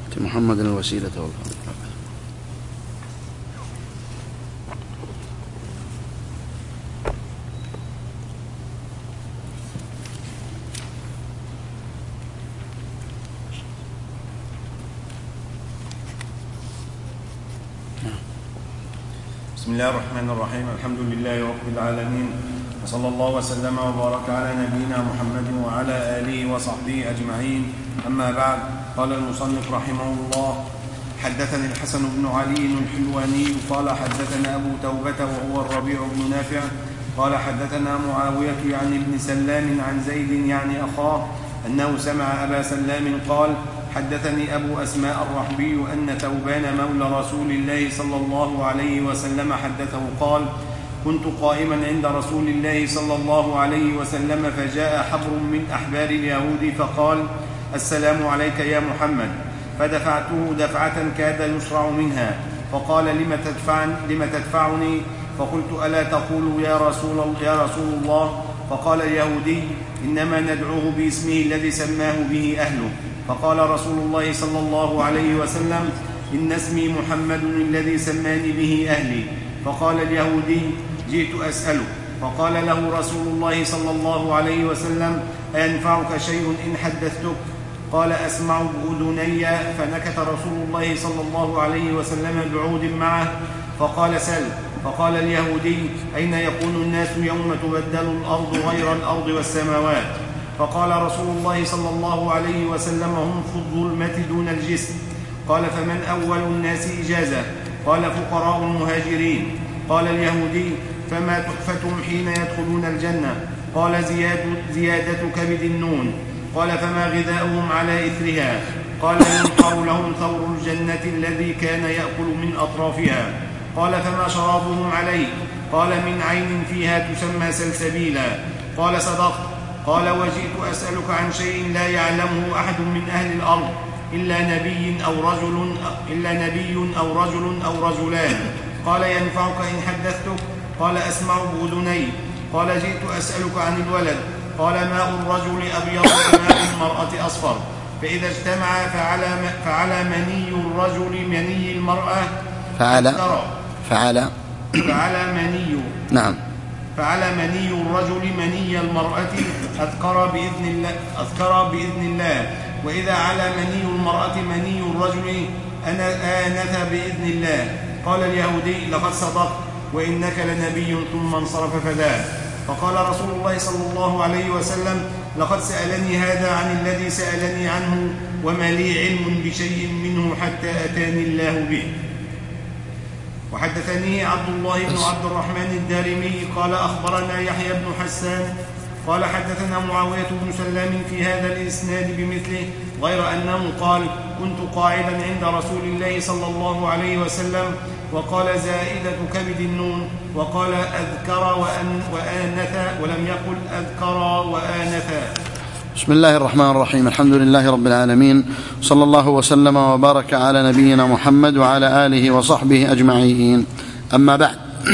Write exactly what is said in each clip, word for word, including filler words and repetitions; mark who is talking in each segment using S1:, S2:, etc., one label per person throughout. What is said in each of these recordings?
S1: محمد الوسيلة والفضل.
S2: بسم الله الرحمن الرحيم. الحمد لله رب العالمين، وصلى الله وسلم وبارك على نبينا محمد وعلى آله وصحبه أجمعين. أما بعد، قال المصنف رحمه الله: حدثني الحسن بن علي الحلواني قال حدثنا أبو توبة وهو الربيع بن نافع قال حدثنا معاوية يعني ابن سلام عن زيد يعني أخاه أنه سمع أبا سلام قال: حدثني أبو أسماء الرحبي أن ثوبان مولى رسول الله صلى الله عليه وسلم حدثه قال: كنت قائما عند رسول الله صلى الله عليه وسلم فجاء حبر من أحبار اليهود فقال: السلام عليك يا محمد، فدفعته دفعة كاد يشرع منها، فقال: لم تدفعني, لم تدفعني؟ فقلت: ألا تقول يا رسول, يا رسول الله؟ فقال اليهودي: إنما ندعوه باسمه الذي سماه به أهله. فقال رسول الله صلى الله عليه وسلم: إن اسمي محمد الذي سماني به أهلي. فقال اليهودي: جئت أسأله. فقال له رسول الله صلى الله عليه وسلم: أينفعك شيء إن حدثتك؟ قال: أسمع بأذني. فنكت رسول الله صلى الله عليه وسلم بعود معه، فقال: سل. فقال اليهودي: أين يكون الناس يوم تبدل الأرض غير الأرض والسماوات؟ فقال رسول الله صلى الله عليه وسلم: هم في الظلمة دون الجسم. قال: فمن أول الناس إجازة؟ قال: فقراء المهاجرين. قال اليهودي: فما تحفتهم حين يدخلون الجنة؟ قال: زيادة, زيادة كبد النون. قال: فما غذاؤهم على إثرها؟ قال: ينقر لهم ثور الجنة الذي كان يأكل من أطرافها. قال: فما شرابهم عليه؟ قال: من عين فيها تسمى سلسبيلا. قال: صدقت. قال: وجئت أسألك عن شيء لا يعلمه أحد من أهل الأرض إلا نبي أو رجل إلا نبي أو رجل أو رجلان. قال: ينفعك إن حدثتك؟ قال: أسمع بأذني. قال: جئت أسألك عن الولد. قال: ماء الرجل أبيض وماء المرأة أصفر، فإذا اجتمع فعلى فعلى مني الرجل مني المرأة
S1: فعلى فعلى
S2: فعلى مني
S1: نعم
S2: فعلى مني الرجل مني المرأة أذكر بإذن الله أذكر بإذن الله وإذا على مني المرأة مني الرجل أنا آنث بإذن الله. قال اليهودي: لقد صدقت، وإنك لنبي. ثم انصرف فذهب. فقال رسول الله صلى الله عليه وسلم: لقد سألني هذا عن الذي سألني عنه، وما لي علم بشيء منه حتى أتاني الله به. وحدثني عبد الله بن عبد الرحمن الدارمي قال: أخبرنا يحيى بن حسان قال: حدثنا معاوية بن سلام في هذا الإسناد بمثله، غير أنه قال: كنت قاعدا عند رسول الله صلى الله عليه وسلم، وقال: زائدة كبد النون، وقال: أذكر وأن وآنث، ولم يقل أذكر وآنث.
S1: بسم الله الرحمن الرحيم. الحمد لله رب العالمين، صلى الله وسلم وبارك على نبينا محمد وعلى آله وصحبه أجمعين. أما بعد،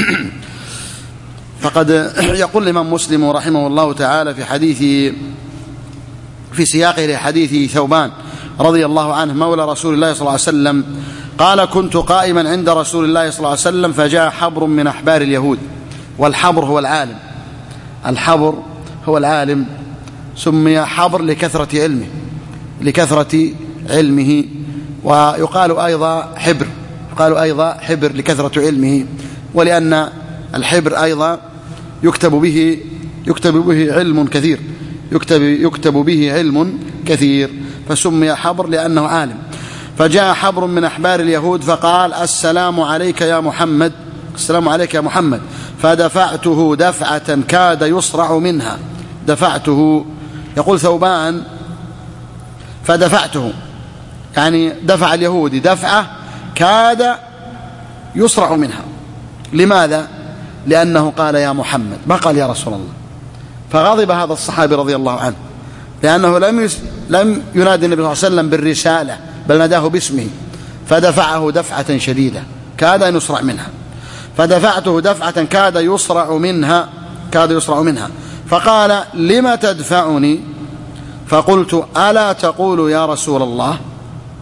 S1: فقد يقول الإمام مسلم رحمه الله تعالى في حديث في سياقه لحديث ثوبان رضي الله عنه مولى رسول الله صلى الله عليه وسلم قال: كنت قائما عند رسول الله صلى الله عليه وسلم فجاء حبر من أحبار اليهود. والحبر هو العالم، الحبر هو العالم، سمي حبر لكثرة علمه لكثرة علمه ويقال أيضا حبر يقال أيضا حبر لكثرة علمه، ولأن الحبر أيضا يكتب به يكتب به علم كثير يكتب يكتب به علم كثير فسمي حبر لأنه عالم. فجاء حبر من أحبار اليهود فقال: السلام عليك يا محمد السلام عليك يا محمد فدفعته دفعة كاد يصرع منها. دفعته، يقول ثوبان: فدفعته، يعني دفع اليهودي دفعة كاد يصرع منها. لماذا؟ لأنه قال: يا محمد، ما قال يا رسول الله. فغضب هذا الصحابي رضي الله عنه، لأنه لم يس... لم ينادي النبي صلى الله عليه وسلم بالرسالة، بل ناداه باسمه، فدفعه دفعة شديدة كاد أن يصرع منها. فدفعته دفعة كاد يصرع منها كاد يصرع منها فقال: لم تدفعني؟ فقلت: ألا تقول يا رسول الله؟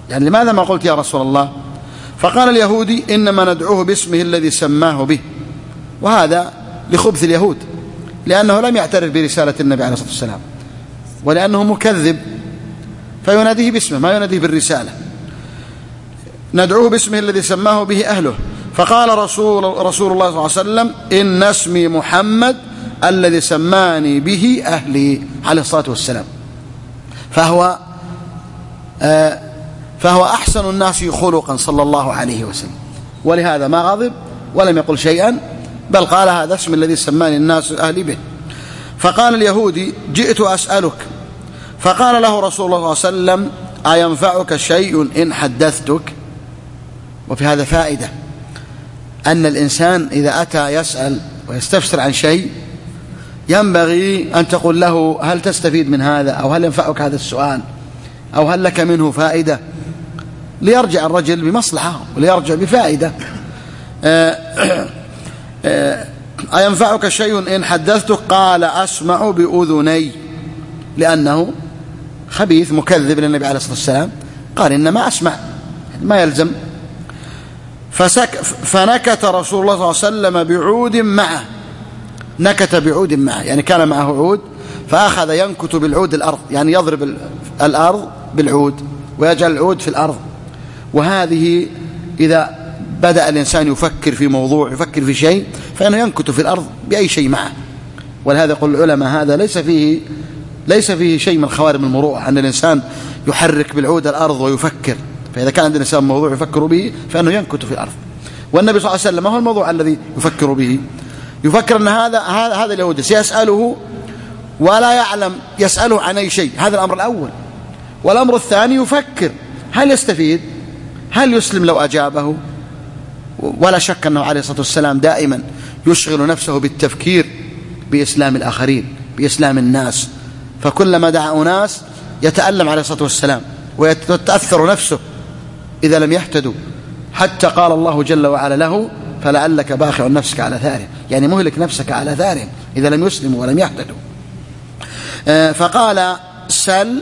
S1: يعني لماذا ما قلت يا رسول الله؟ فقال اليهودي إنما ندعوه باسمه الذي سماه به، وهذا لخبث اليهود، لأنه لم يعترف برسالة النبي عليه الصلاة والسلام، ولأنه مكذب فيناديه باسمه ما يناديه بالرسالة. ندعوه باسمه الذي سماه به أهله. فقال رسول, رسول الله صلى الله عليه وسلم إن اسمي محمد الذي سماني به أهلي عليه الصلاة والسلام. فهو آه فهو أحسن الناس خلقا صلى الله عليه وسلم، ولهذا ما غضب ولم يقل شيئا، بل قال هذا اسم الذي سماني الناس أهلي به. فقال اليهودي جئت أسألك، فقال له رسول الله صلى الله عليه وسلم أينفعك شيء إن حدثتك؟ وفي هذا فائدة، أن الإنسان إذا أتى يسأل ويستفسر عن شيء ينبغي أن تقول له هل تستفيد من هذا، أو هل ينفعك هذا السؤال، أو هل لك منه فائدة، ليرجع الرجل بمصلحة وليرجع بفائدة. أينفعك شيء إن حدثتك؟ قال أسمع بأذني، لأنه خبيث مكذب للنبي عليه الصلاة والسلام، قال إنما أسمع ما يلزم. فسك فنكت رسول الله صلى الله عليه وسلم بعود معه، نكت بعود معه يعني كان معه عود، فأخذ ينكت بالعود الأرض، يعني يضرب الأرض بالعود ويجعل العود في الأرض. وهذه إذا بدأ الإنسان يفكر في موضوع يفكر في شيء فإنه ينكت في الأرض بأي شيء معه. ولهذا يقول العلماء هذا ليس فيه ليس فيه شيء من خوارم المروءة، أن الإنسان يحرك بالعود الأرض ويفكر. فإذا كان عند الإنسان موضوع يفكر به فإنه ينكت في الأرض. والنبي صلى الله عليه وسلم ما هو الموضوع الذي يفكر به؟ يفكر أن هذا هذا هذا اليهودي سيسأله ولا يعلم يسأله عن أي شيء، هذا الأمر الأول. والأمر الثاني يفكر هل يستفيد، هل يسلم لو أجابه. ولا شك أنه عليه الصلاة والسلام دائما يشغل نفسه بالتفكير بإسلام الآخرين بإسلام الناس، فكلما دعا أناس يتألم عليه الصلاة والسلام ويتأثر نفسه إذا لم يهتدوا، حتى قال الله جل وعلا له فلعلك باخع نفسك على ثارهم، يعني مهلك نفسك على ثارهم إذا لم يسلموا ولم يهتدوا. فقال سل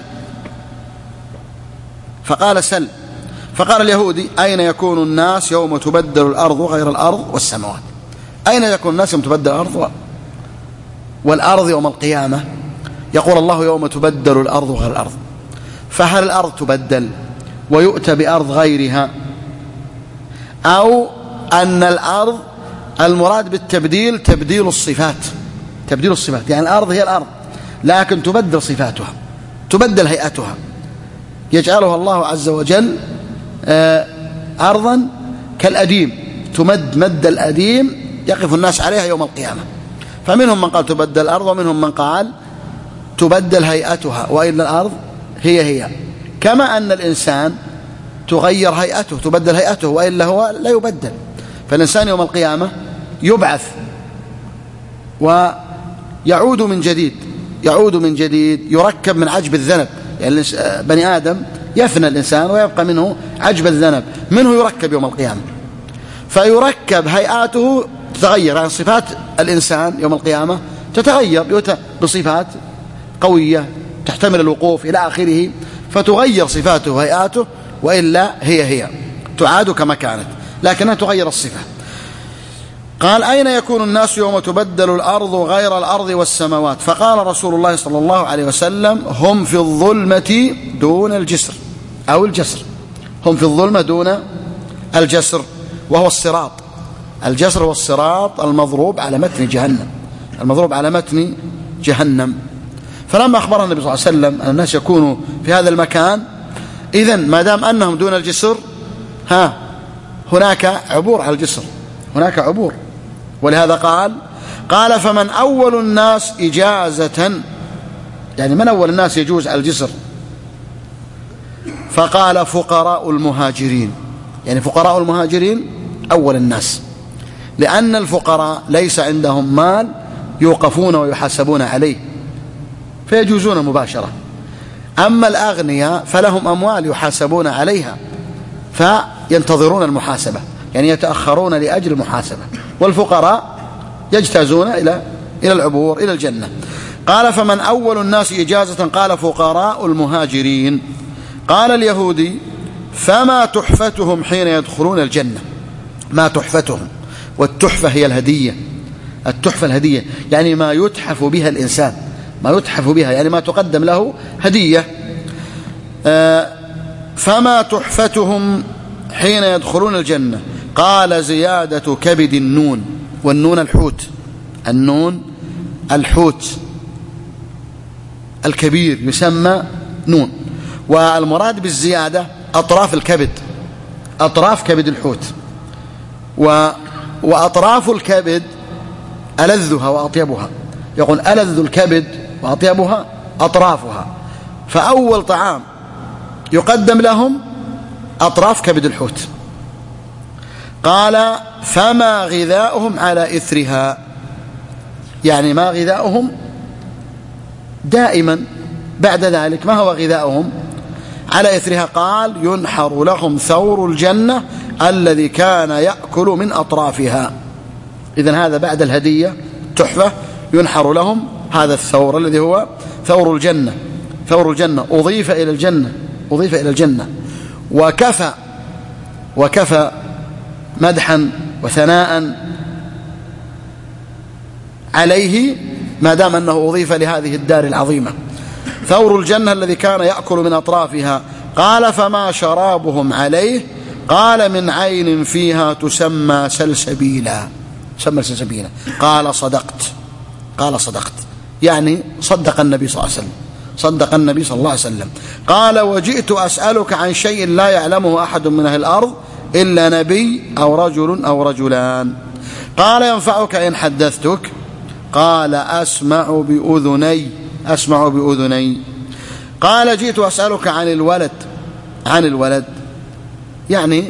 S1: فقال سل فقال اليهودي أين يكون الناس يوم تبدل الأرض غير الأرض والسماوات؟ أين يكون الناس يوم تبدل الأرض والأرض يوم القيامة؟ يقول الله يوم تبدل الأرض غير الأرض، فهل الأرض تبدل ويؤتى بأرض غيرها، أو أن الأرض المراد بالتبديل تبديل الصفات تبديل الصفات يعني الأرض هي الأرض لكن تبدل صفاتها تبدل هيئتها، يجعلها الله عز وجل أرضا كالأديم تمد مد الأديم يقف الناس عليها يوم القيامة. فمنهم من قال تبدل الأرض ومنهم من قال تبدل هيئتها، وإلا الأرض هي هي، كما أن الإنسان تغير هيئته تبدل هيئته وإلا هو لا يبدل. فالإنسان يوم القيامة يبعث ويعود من جديد يعود من جديد يركب من عجب الذنب، يعني بني آدم يفنى الإنسان ويبقى منه عجب الذنب، منه يركب يوم القيامة، فيركب هيئاته تتغير، يعني صفات الإنسان يوم القيامة تتغير بصفات قوية تحتمل الوقوف إلى آخره، فتغير صفاته وهيئاته، وإلا هي هي تعاد كما كانت لكنها تغير الصفة. قال أين يكون الناس يوم تبدل الأرض غير الأرض والسماوات؟ فقال رسول الله صلى الله عليه وسلم هم في الظلمة دون الجسر أو الجسر هم في الظلمة دون الجسر، وهو الصراط. الجسر والصراط المضروب على متن جهنم المضروب على متن جهنم. فلما أخبر النبي صلى الله عليه وسلم أن الناس يكونوا في هذا المكان، إذن ما دام أنهم دون الجسر ها هناك عبور على الجسر هناك عبور. ولهذا قال قال فمن أول الناس إجازة، يعني من أول الناس يجوز على الجسر؟ فقال فقراء المهاجرين، يعني فقراء المهاجرين أول الناس، لأن الفقراء ليس عندهم مال يوقفون ويحاسبون عليه فيجوزون مباشرة، أما الأغنياء فلهم أموال يحاسبون عليها فينتظرون المحاسبة، يعني يتأخرون لأجل المحاسبة، والفقراء يجتازون إلى إلى العبور إلى الجنة. قال فمن أول الناس إجازة؟ قال فقراء المهاجرين. قال اليهودي فما تحفتهم حين يدخلون الجنة. ما تحفتهم، والتحفة هي الهدية. التحفة الهدية يعني ما يتحف بها الإنسان، ما يتحف بها يعني ما تقدم له هدية. فما تحفتهم حين يدخلون الجنة. قال زيادة كبد النون، والنون الحوت، النون الحوت الكبير يسمى نون، والمراد بالزيادة أطراف الكبد، أطراف كبد الحوت، و وأطراف الكبد ألذها وأطيبها. يقول ألذ الكبد وأطيبها أطرافها، فأول طعام يقدم لهم أطراف كبد الحوت. قال فما غذاؤهم على إثرها، يعني ما غذاؤهم دائما بعد ذلك، ما هو غذاؤهم على إثرها؟ قال ينحر لهم ثور الجنة الذي كان يأكل من أطرافها. إذن هذا بعد الهدية تحفة، ينحر لهم هذا الثور الذي هو ثور الجنة. ثور الجنة أضيف إلى الجنة، أضيف إلى الجنة، وكفى وكفى مدحا وثناء عليه ما دام أنه أضيف لهذه الدار العظيمة. ثور الجنة الذي كان يأكل من أطرافها. قال فما شرابهم عليه؟ قال من عين فيها تسمى سلسبيلا، تسمى سلسبيلا. قال صدقت، قال صدقت، يعني صدق النبي صلى الله عليه وسلم، صدق النبي صلى الله عليه وسلم. قال وجئت أسألك عن شيء لا يعلمه أحد من أهل الأرض إلا نبي أو رجل أو رجلان. قال ينفعك إن حدثتك؟ قال أسمع بأذني، أسمع بأذني. قال جئت أسألك عن الولد، عن الولد يعني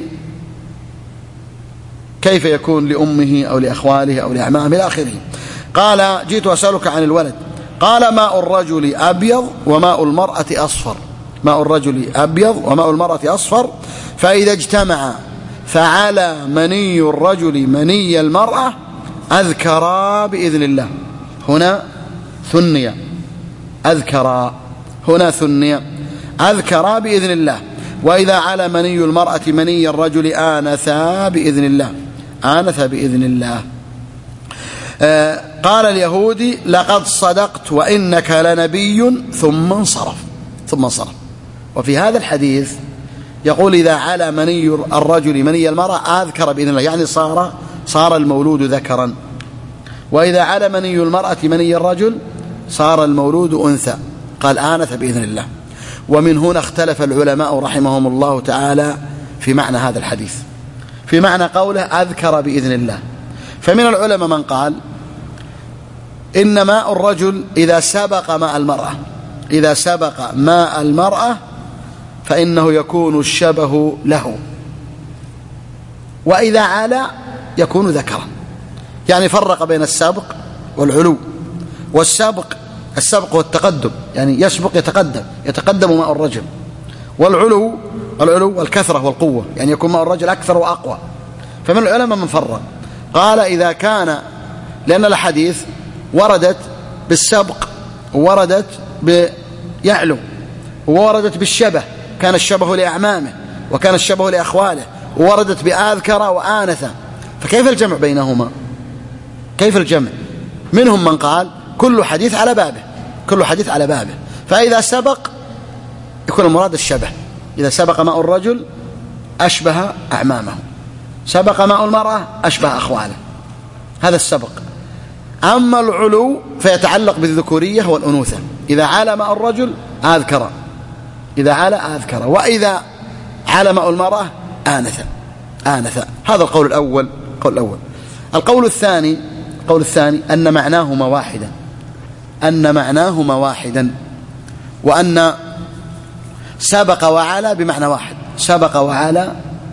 S1: كيف يكون لأمه أو لأخواله أو لأعمامه إلى آخره. قال جئت أسألك عن الولد. قال ماء الرجل أبيض وماء المرأة أصفر، ماء الرجل أبيض وماء المرأة أصفر، فإذا اجتمع فعلى مني الرجل مني المرأة أذكرا بإذن الله. هنا ثنية، أذكرا، هنا ثنية، أذكرا بإذن الله. وإذا على مني المرأة مني الرجل آنثا بإذن الله، آنثا بإذن الله. آه قال اليهودي لقد صدقت وإنك لنبي، ثم انصرف، ثم انصرف. وفي هذا الحديث يقول إذا على مني الرجل مني المرأة أذكر بإذن الله، يعني صار صار المولود ذكرا. وإذا على مني المرأة مني الرجل صار المولود أنثى، قال آنث بإذن الله. ومن هنا اختلف العلماء رحمهم الله تعالى في معنى هذا الحديث، في معنى قوله أذكر بإذن الله. فمن العلماء من قال إن ماء الرجل إذا سبق ماء المرأة، إذا سبق ماء المرأة فإنه يكون الشبه له، وإذا علا يكون ذكرا. يعني فرق بين السابق والعلو. والسابق السبق والتقدم، يعني يسبق يتقدم، يتقدم ماء الرجل. والعلو العلو والكثرة والقوة، يعني يكون ماء الرجل أكثر وأقوى. فمن العلماء من فرق قال إذا كان، لأن الحديث وردت بالسبق ووردت بيعلو ووردت بالشبه، كان الشبه لأعمامه وكان الشبه لأخواله، ووردت بآذكر وآنث، فكيف الجمع بينهما؟ كيف الجمع؟ منهم من قال كل حديث على بابه، كل حديث على بابه. فإذا سبق يكون المراد الشبه، إذا سبق ماء الرجل أشبه أعمامه، سبق ماء المرأة أشبه أخواله، هذا السبق. أما العلو فيتعلق بالذكورية والأنوثة، إذا علا ماء الرجل أذكر، إذا علا أذكر، وإذا علا ماء المرأة آنثا، آنثا. هذا القول الأول. القول الأول. القول الثاني، القول الثاني أن معناهما واحدا، أن معناهما واحدا، وأن سبق وعلا بمعنى واحد، سبق وعلا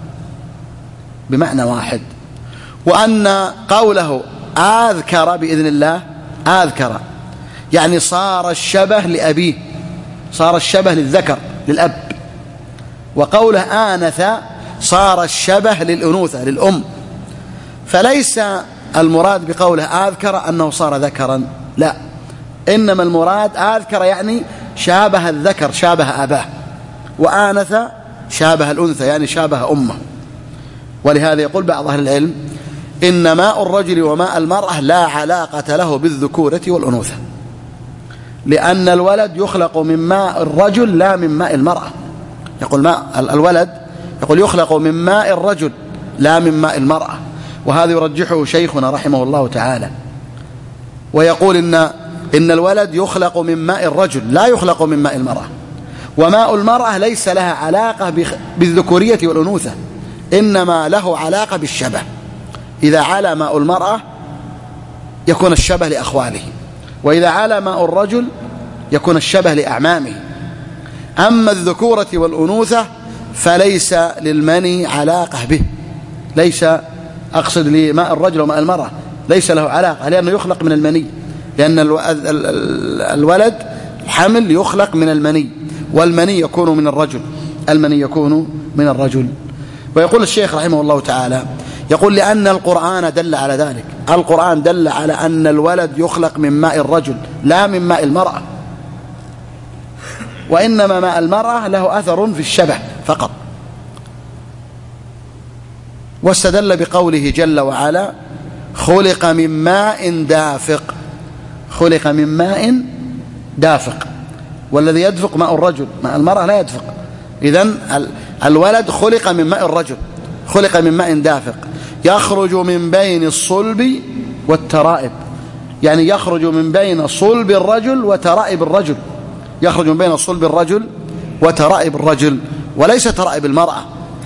S1: بمعنى واحد، وأن قوله آذكر بإذن الله، آذكر يعني صار الشبه لأبيه، صار الشبه للذكر للأب. وقوله آنث صار الشبه للأنوثة للأم. فليس المراد بقوله آذكر أنه صار ذكرا، لا، إنما المراد آذكر يعني شابه الذكر، شابه أباه، وآنث شابه الأنثى يعني شابه أمه. ولهذا يقول بعض أهل العلم إن ماء الرجل وماء المرأة لا علاقة له بالذكورة والأنوثة، لأن الولد يخلق من ماء الرجل لا من ماء المرأة. يقول ماء الولد يقول يخلق من ماء الرجل لا من ماء المرأة، وهذا يرجحه شيخنا رحمه الله تعالى، ويقول إن إن الولد يخلق من ماء الرجل لا يخلق من ماء المرأة، وماء المرأة ليس لها علاقة بالذكورية والأنوثة، إنما له علاقة بالشبه. إذا علا ماء المرأة يكون الشبه لأخواله، وإذا علا ماء الرجل يكون الشبه لأعمامه. أما الذكورة والأنوثة فليس للمني علاقة به، ليس أقصد لماء الرجل وماء المرأة ليس له علاقة، لأنه يخلق من المني، لأن الولد الحمل يخلق من المني، والمني يكون من الرجل المني يكون من الرجل. ويقول الشيخ رحمه الله تعالى يقول لأن القرآن دل على ذلك، القرآن دل على أن الولد يخلق من ماء الرجل لا من ماء المرأة، وإنما ماء المرأة له أثر في الشبه فقط. واستدل بقوله جل وعلا خلق من ماء دافق، خلق من ماء دافق، والذي يدفق ماء الرجل، ماء المرأة لا يدفق. إذن الولد خلق من ماء الرجل، خلق من ماء دافق يخرج من بين الصلب والترائب، يعني يخرج من بين صلب الرجل وترائب الرجل، يخرج من بين صلب الرجل وترائب الرجل وليس ترائب المرأة.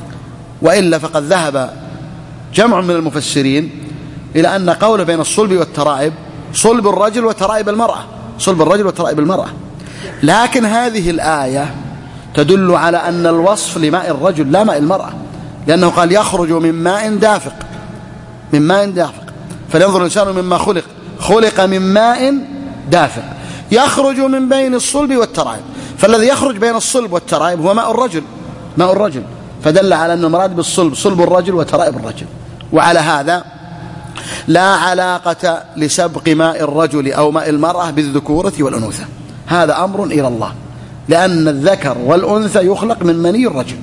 S1: وإلا فقد ذهب جمع من المفسرين إلى أن قوله بين الصلب والترائب صلب الرجل وترائب المرأة، صلب الرجل وترائب المرأة. لكن هذه الآية تدل على أن الوصف لماء الرجل لا ماء المرأة، لأنه قال يخرج من ماء دافق، من ماء دافق، فلينظر الإنسان مما خلق، خلق من ماء دافق يخرج من بين الصلب والترائب، فالذي يخرج بين الصلب والترائب هو ماء الرجل، ماء الرجل، فدل على أن المراد بالصلب صلب الرجل وترائب الرجل. وعلى هذا لا علاقة لسبق ماء الرجل أو ماء المرأة بالذكورة والأنوثة، هذا أمر إلى الله، لأن الذكر والأنثى يخلق من مني الرجل،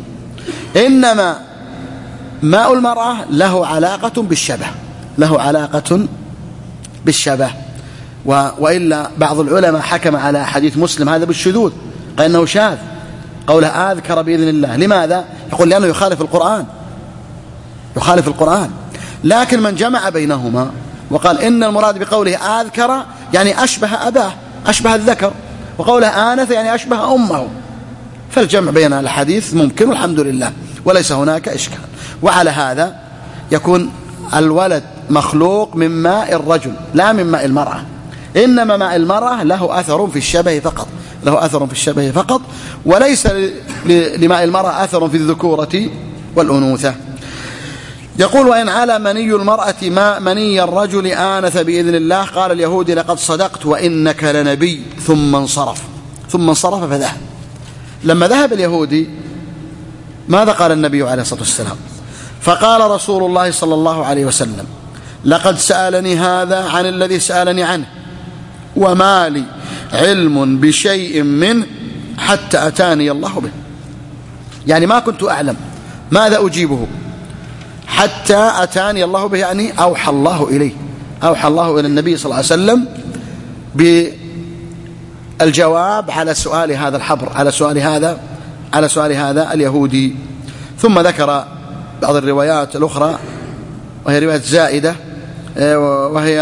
S1: إنما ماء المرأة له علاقة بالشبه، له علاقة بالشبه. وإلا بعض العلماء حكم على حديث مسلم هذا بالشذوذ، قال إنه شاذ، قوله آذكر بإذن الله. لماذا؟ يقول لأنه يخالف القرآن، يخالف القرآن. لكن من جمع بينهما وقال إن المراد بقوله آذكر يعني أشبه أباه، أشبه الذكر، وقوله آنث يعني أشبه أمه، فالجمع بين الحديث ممكن والحمد لله وليس هناك إشكال. وعلى هذا يكون الولد مخلوق من ماء الرجل لا من ماء المرأة، إنما ماء المرأة له أثر في الشبه فقط، له أثر في الشبه فقط، وليس لماء المرأة أثر في الذكورة والأنوثة. يقول وإن على مني المرأة ما مني الرجل آنث بإذن الله. قال اليهودي لقد صدقت وإنك لنبي، ثم انصرف، ثم انصرف فذهب. لما ذهب اليهودي ماذا قال النبي عليه الصلاة والسلام؟ فقال رسول الله صلى الله عليه وسلم لقد سألني هذا عن الذي سألني عنه، وما لي علم بشيء منه حتى أتاني الله به، يعني ما كنت أعلم ماذا أجيبه حتى أتاني الله به، يعني أوحى الله إليه، أوحى الله إلى النبي صلى الله عليه وسلم بالجواب على سؤال هذا الحبر، على سؤال هذا على سؤال هذا اليهودي. ثم ذكر بعض الروايات الأخرى وهي رواية زائدة، وهي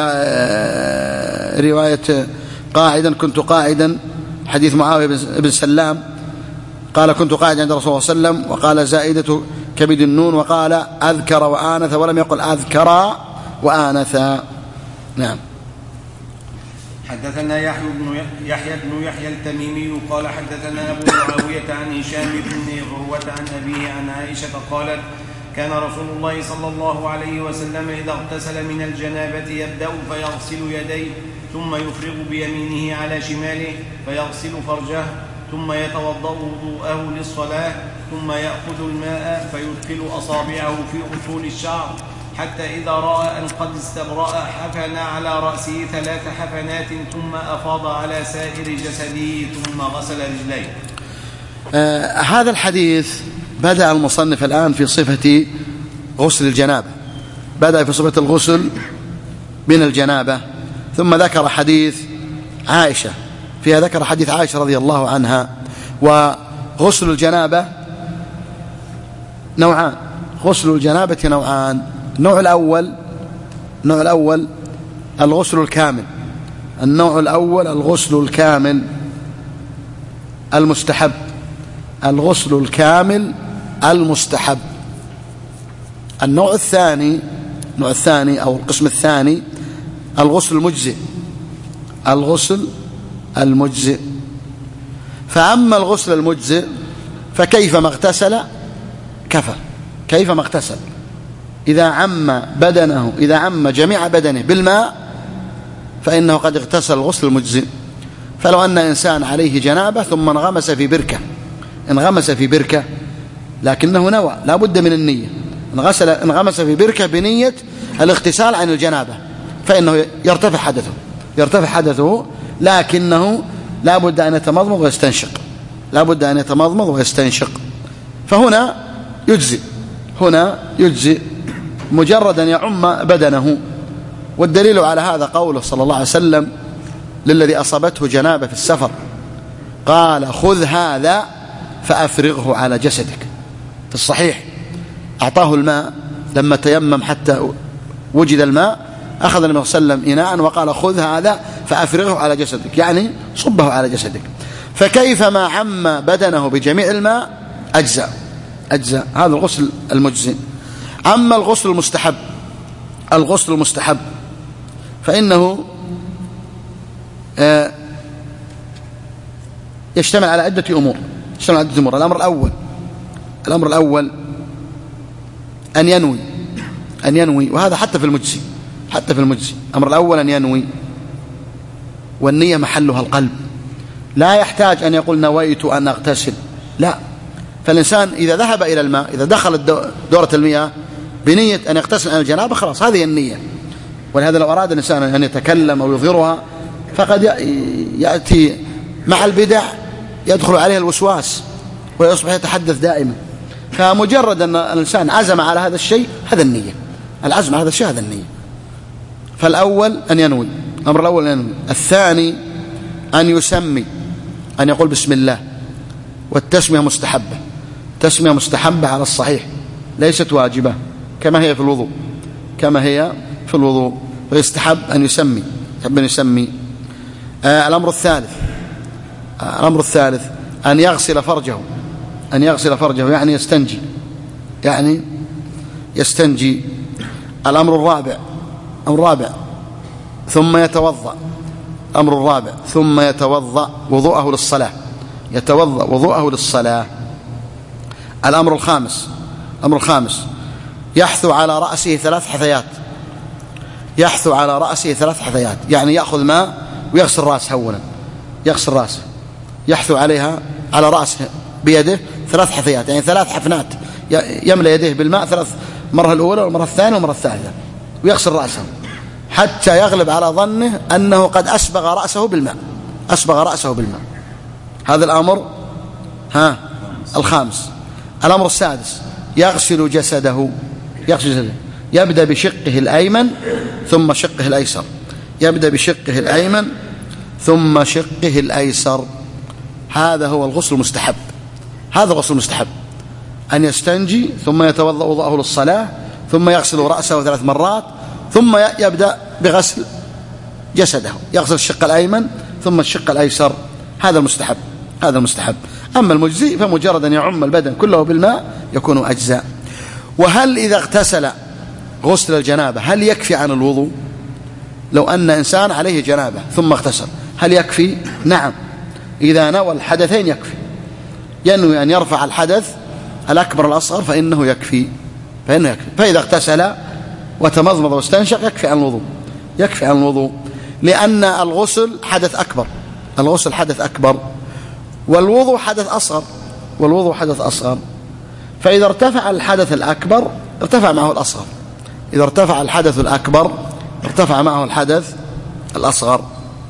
S1: رواية قاعدا كنت قاعدا، حديث معاوية بن سلام قال كنت قاعدا عند رسول الله صلى الله عليه وسلم، وقال زائدة كبد النون، وقال أذكر وآنث ولم يقل أذكر وآنث. نعم.
S2: حدثنا يحيى بن يحيى بن يحيى التميمي قال حدثنا أبو معاوية عن هشام بن عروة عن أبيه عن عائشة قالت كان رسول الله صلى الله عليه وسلم إذا اغتسل من الجنابة يبدأ فيغسل يديه ثم يفرغ بيمينه على شماله فيغسل فرجه ثم يتوضأ وضوءه للصلاة ثم يأخذ الماء فيدخل أصابعه في أصول الشعر حتى إذا رأى أن قد استبرأ حفن على رأسه ثلاث حفنات ثم أفاض على سائر جسده ثم غسل رجليه.
S1: آه هذا الحديث بدأ المصنف الآن في صفة غسل الجنابة، بدأ في صفة الغسل من الجنابة، ثم ذكر حديث عائشة، فيها ذكر حديث عائشة رضي الله عنها. وغسل الجنابة نوعان، غسل الجنابة نوعان. النوع الأول النوع الأول الغسل الكامل، النوع الأول الغسل الكامل المستحب، الغسل الكامل المستحب. النوع الثاني النوع الثاني أو القسم الثاني الغسل المجزئ، الغسل المجزئ. فأما الغسل المجزئ فكيفما اغتسل كفى، كيفما اغتسل، إذا عم بدنه إذا عم جميع بدنه بالماء فإنه قد اغتسل الغسل المجزئ. فلو أن إنسان عليه جنابة ثم انغمس في بركة انغمس في بركة لكنه نوى، لا بد من النية، انغسل انغمس في بركة بنية الاغتسال عن الجنابة، فإنه يرتفع حدثه يرتفع حدثه لكنه لا بد أن يتمضمض ويستنشق، لا بد أن يتمضمض ويستنشق. فهنا يجزئ هنا يجزئ مجرد أن يعم بدنه. والدليل على هذا قوله صلى الله عليه وسلم للذي أصابته جنابة في السفر، قال خذ هذا فأفرغه على جسدك. في الصحيح أعطاه الماء لما تيمم حتى وجد الماء، أخذ النبي صلى الله عليه وسلم إناء وقال خذ هذا فأفرغه على جسدك، يعني صبه على جسدك. فكيفما عم بدنه بجميع الماء أجزأ أجزأ هذا الغسل المجزئ. أما الغسل المستحب الغسل المستحب فإنه يشتمل على عدة أمور يشتمل على عدة أمور. الأمر الأول الأمر الأول أن ينوي أن ينوي وهذا حتى في المجزي حتى في المجزي الأمر الأول أن ينوي، والنية محلها القلب، لا يحتاج أن يقول نويت أن أغتسل، لا. فالإنسان إذا ذهب إلى الماء، إذا دخل دورة المياه بنية أن يغتسل عن الجنابة، خلاص هذه النية. ولهذا لو أراد الإنسان أن يتكلم أو يظهرها فقد يأتي مع البدع يدخل عليه الوسواس ويصبح يتحدث دائما. فمجرد أن الإنسان عزم على هذا الشيء هذا النية، العزم على هذا الشيء هذا النية. فالأول أن ينوي، الأمر الأول أن ينوي. الثاني أن يسمي، أن يقول بسم الله، والتسمية مستحبة، تسمية مستحبة على الصحيح ليست واجبة كما هي في الوضوء كما هي في الوضوء ويستحب أن يسمي يحب أن يسمي. آه الأمر الثالث آه الأمر الثالث أن يغسل فرجه أن يغسل فرجه يعني يستنجي يعني يستنجي. الأمر الرابع الأمر الرابع ثم يتوضأ الأمر الرابع ثم يتوضأ وضوءه للصلاة يتوضأ وضوءه للصلاة. الأمر الخامس الأمر الخامس يحثو على رأسه ثلاث حثيات يحثو على رأسه ثلاث حثيات يعني يأخذ ماء ويغسل رأسه أولا، يغسل رأسه يحثو عليها على رأسه بيده ثلاث حثيات يعني ثلاث حفنات، يملأ يديه بالماء ثلاث، مرة الأولى والمرة الثانية والمرة الثالثة، ويغسل رأسه حتى يغلب على ظنه أنه قد أسبغ رأسه بالماء أسبغ رأسه بالماء. هذا الأمر ها الخامس. الأمر السادس يغسل جسده يغسل جسده يبدأ بشقه الأيمن ثم شقه الأيسر يبدأ بشقه الأيمن ثم شقه الأيسر. هذا هو الغسل المستحب هذا الغسل المستحب أن يستنجي ثم يتوضأ وضوءه للصلاة ثم يغسل رأسه ثلاث مرات ثم يبدأ بغسل جسده، يغسل الشق الأيمن ثم الشق الأيسر. هذا المستحب هذا المستحب. أما المجزي فمجرد أن يعم البدن كله بالماء يكون أجزاء. وهل إذا اغتسل غسل الجنابة هل يكفي عن الوضوء؟ لو أن إنسان عليه جنابة ثم اغتسل هل يكفي؟ نعم، إذا نوى الحدثين يكفي، ينوي أن يرفع الحدث الأكبر الأصغر فإنه يكفي فإنه يكفي. فإذا اغتسل وتمضمض واستنشق يكفي عن الوضوء يكفي عن الوضوء لأن الغسل حدث أكبر الغسل حدث أكبر والوضوء حدث أصغر والوضوء حدث أصغر. فإذا ارتفع الحدث الأكبر ارتفع معه الأصغر، إذا ارتفع الحدث الأكبر ارتفع معه الحدث الأصغر.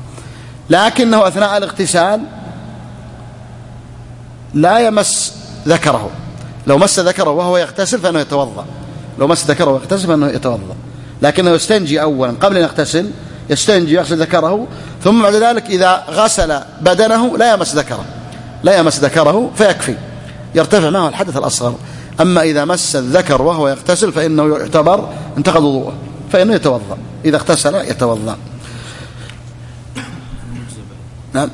S1: لكنه أثناء الاغتسال لا يمس ذكره لو مس ذكره وهو يغتسل فإنه يتوضأ، لو مس ذكره وهو يغتسل فإنه يتوضأ، لكنه يستنجي أولا قبل أن يغتسل، يستنجي يغسل ذكره، ثم بعد ذلك إذا غسل بدنه لا يمس ذكره، لا يمس ذكره فيكفي، يرتفع معه الحدث الأصغر. أما إذا مس الذكر وهو يغتسل فإنه يعتبر انتقض وضوءه، فإنه يتوضأ، إذا اغتسل يتوضأ. نعم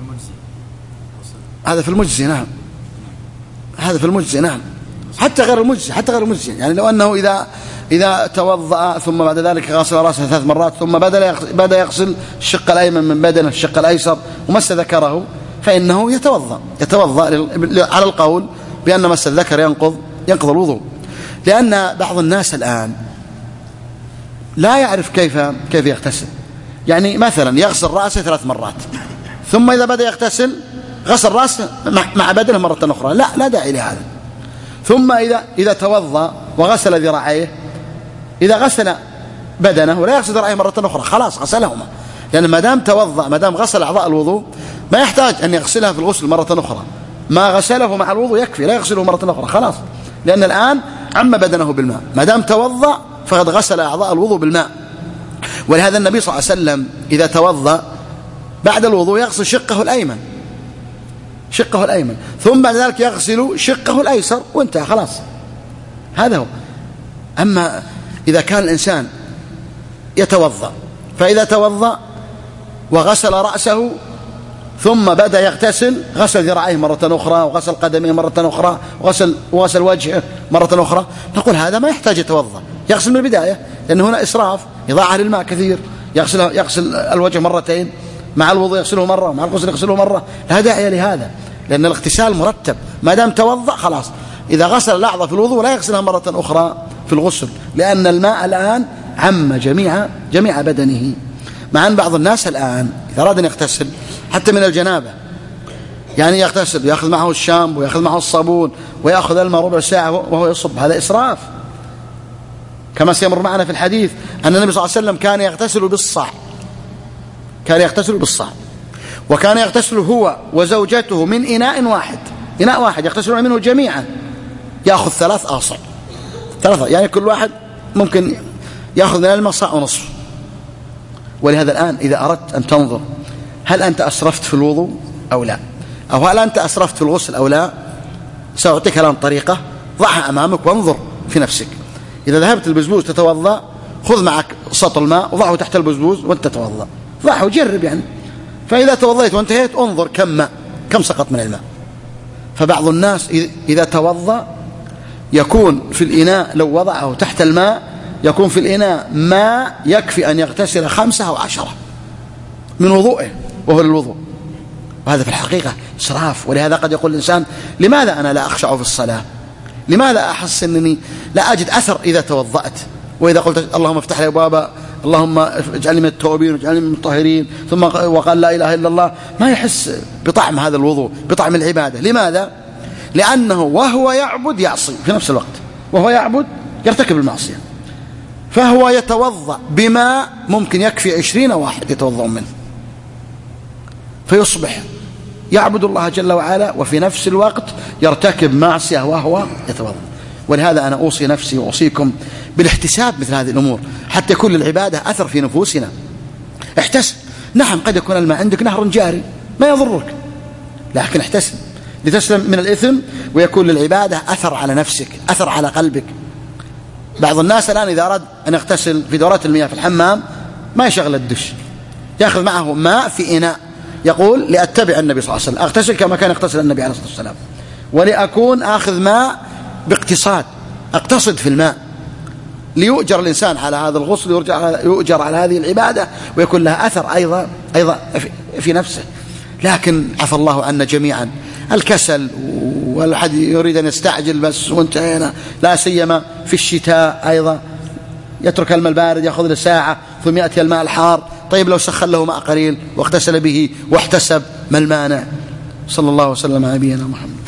S1: هذا في المجزي، نعم هذا في المجزي، نعم حتى غير المجزي، حتى غير المجزي، يعني لو أنه إذا إذا توضأ ثم بعد ذلك غسل رأسه ثلاث مرات ثم بدأ يغسل الشق الأيمن من بدنه الشق الأيسر ومس ذكره فإنه يتوضأ، يتوضأ على القول بأن مس الذكر ينقض ينقض الوضوء. لأن بعض الناس الآن لا يعرف كيف كيف يغتسل، يعني مثلا يغسل رأسه ثلاث مرات ثم إذا بدأ يغتسل غسل رأسه مع بدنه مرة أخرى، لا لا داعي لهذا. ثم إذا إذا توضأ وغسل ذراعيه، إذا غسل بدنه ولا يغسل ذراعيه مرة أخرى خلاص غسلهما، لأن ما دام توضأ ما دام غسل أعضاء الوضوء ما يحتاج أن يغسلها في الغسل مرة أخرى، ما غسله مع الوضوء يكفي، لا يغسله مرة أخرى خلاص، لأن الآن عم بدنه بالماء، ما دام توضأ فقد غسل أعضاء الوضوء بالماء. ولهذا النبي صلى الله عليه وسلم إذا توضأ بعد الوضوء يغسل شقه الأيمن، شقه الأيمن، ثم بعد ذلك يغسل شقه الأيسر وانتهى خلاص، هذا هو. أما إذا كان الإنسان يتوضأ فإذا توضأ وغسل رأسه ثم بدأ يغتسل غسل ذراعيه مرة أخرى وغسل قدميه مرة أخرى وغسل, وغسل وجهه مرة أخرى، نقول هذا ما يحتاج يتوضأ، يغسل من البداية، لأن هنا إسراف، إضاعة للماء كثير، يغسل, يغسل الوجه مرتين مع الوضوء يغسله مرة مع الغسل يغسله مرة، لا داعي لهذا، لأن الاغتسال مرتب، ما دام توضأ خلاص، إذا غسل الأعضاء في الوضوء لا يغسلها مرة أخرى في الغسل، لأن الماء الآن عم جميع جميع بدنه. مع أن بعض الناس الآن إذا أراد أن يغتسل حتى من الجنابة، يعني يغتسل ويأخذ معه الشامبو ويأخذ معه الصابون ويأخذ الماء ربع ساعة وهو يصب، هذا إسراف، كما سيمر معنا في الحديث أن النبي صلى الله عليه وسلم كان يغتسل بالصاع، كان يغتسل بالصاع، وكان يغتسل هو وزوجته من إناء واحد، إناء واحد يغتسلون منه جميعا، يأخذ ثلاث آصع، ثلاثة يعني كل واحد ممكن يأخذ من الماء صاع ونصف. ولهذا الآن إذا أردت أن تنظر هل أنت أسرفت في الوضوء أو لا، أو هل أنت أسرفت في الغسل أو لا، سأعطيك الآن طريقة ضعها أمامك وانظر في نفسك. إذا ذهبت البزبوز تتوضأ خذ معك سطل ماء وضعه تحت البزبوز وانت تتوضأ، ضعه وجرب يعني، فإذا توضيت وانتهيت انظر كم ماء كم سقط من الماء. فبعض الناس إذا توضأ يكون في الإناء لو وضعه تحت الماء يكون في الإناء ماء يكفي أن يغتسل خمسة أو عشرة من وضوءه وهو للوضوء، وهذا في الحقيقة إسراف. ولهذا قد يقول الإنسان لماذا أنا لا أخشع في الصلاة، لماذا أحس أنني لا أجد أثر إذا توضأت، وإذا قلت اللهم افتح لي أبواب، اللهم اجعلني من التوابين واجعلني من المطهرين، ثم وقال لا إله إلا الله، ما يحس بطعم هذا الوضوء، بطعم العبادة. لماذا؟ لأنه وهو يعبد يعصي في نفس الوقت، وهو يعبد يرتكب المعصية، فهو يتوضأ بماء ممكن يكفي عشرين واحد يتوضأ منه، فيصبح يعبد الله جل وعلا وفي نفس الوقت يرتكب معصية وهو يتوضأ. ولهذا أنا أوصي نفسي وأوصيكم بالاحتساب مثل هذه الأمور حتى يكون للعبادة أثر في نفوسنا. احتسب، نعم قد يكون الماء عندك نهر جاري ما يضرك، لكن احتسب لتسلم من الإثم ويكون للعبادة أثر على نفسك، أثر على قلبك. بعض الناس الآن إذا أراد أن يغتسل في دورات المياه في الحمام ما يشغل الدش، يأخذ معه ماء في إناء، يقول لأتبع النبي صلى الله عليه وسلم، أغتسل كما كان يغتسل النبي عليه الصلاة والسلام، ولأكون آخذ ماء باقتصاد، أقتصد في الماء، ليؤجر الإنسان على هذا الغسل، يؤجر على هذه العبادة، ويكون لها أثر أيضا أيضا في نفسه. لكن عفى الله عنا جميعا الكسل، والحد يريد أن يستعجل بس وانتهينا، لا سيما في الشتاء أيضا يترك الماء البارد يأخذ له ساعة ثم يأتي الماء الحار. طيب لو سخن له ماء قليل واغتسل به واحتسب ما المانع؟ صلى الله وسلم على نبينا محمد.